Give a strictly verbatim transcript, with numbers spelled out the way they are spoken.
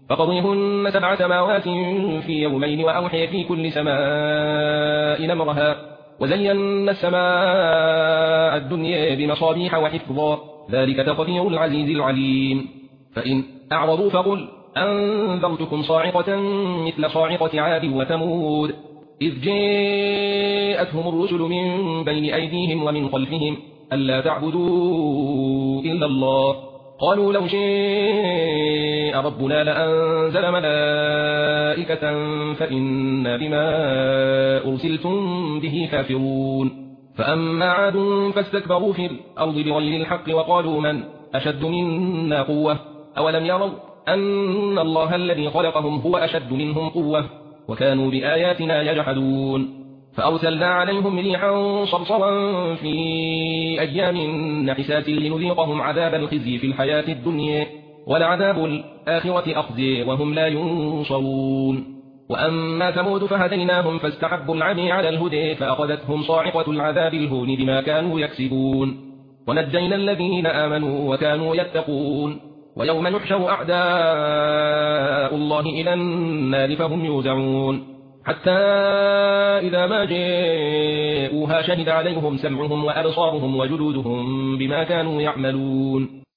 فقضيهن سبع سماوات في يومين وأوحي في كل سماء أمرها وزينا السماء الدنيا بمصابيح وحفظا ذلك تقدير العزيز العليم فإن أعرضوا فقل أنذرتكم صاعقة مثل صاعقة عاد وثمود إذ جاءتهم الرسل من بين أيديهم ومن خلفهم ألا تعبدوا إلا الله قالوا لو شاء ربنا لأنزل ملائكة فإنا بما أرسلتم به كافرون فأما عاد فاستكبروا في الأرض بغير الحق وقالوا من أشد منا قوة أولم يروا أن الله الذي خلقهم هو أشد منهم قوة وكانوا بآياتنا يجحدون فأرسلنا عليهم ريحا صرصرا في أيام نحسات لنذيقهم عذاب الخزي في الحياة الدنيا ولعذاب الآخرة أخزي وهم لا ينصرون وأما ثمود فهديناهم فاستحبوا العمي على الهدى فأخذتهم صاعقة العذاب الهون بما كانوا يكسبون ونجينا الذين آمنوا وكانوا يتقون ويوم نحشر أعداء الله إلى النار فهم يوزعون حتى إذا ما جاءوها شهد عليهم سمعهم وأبصارهم وجلودهم بما كانوا يعملون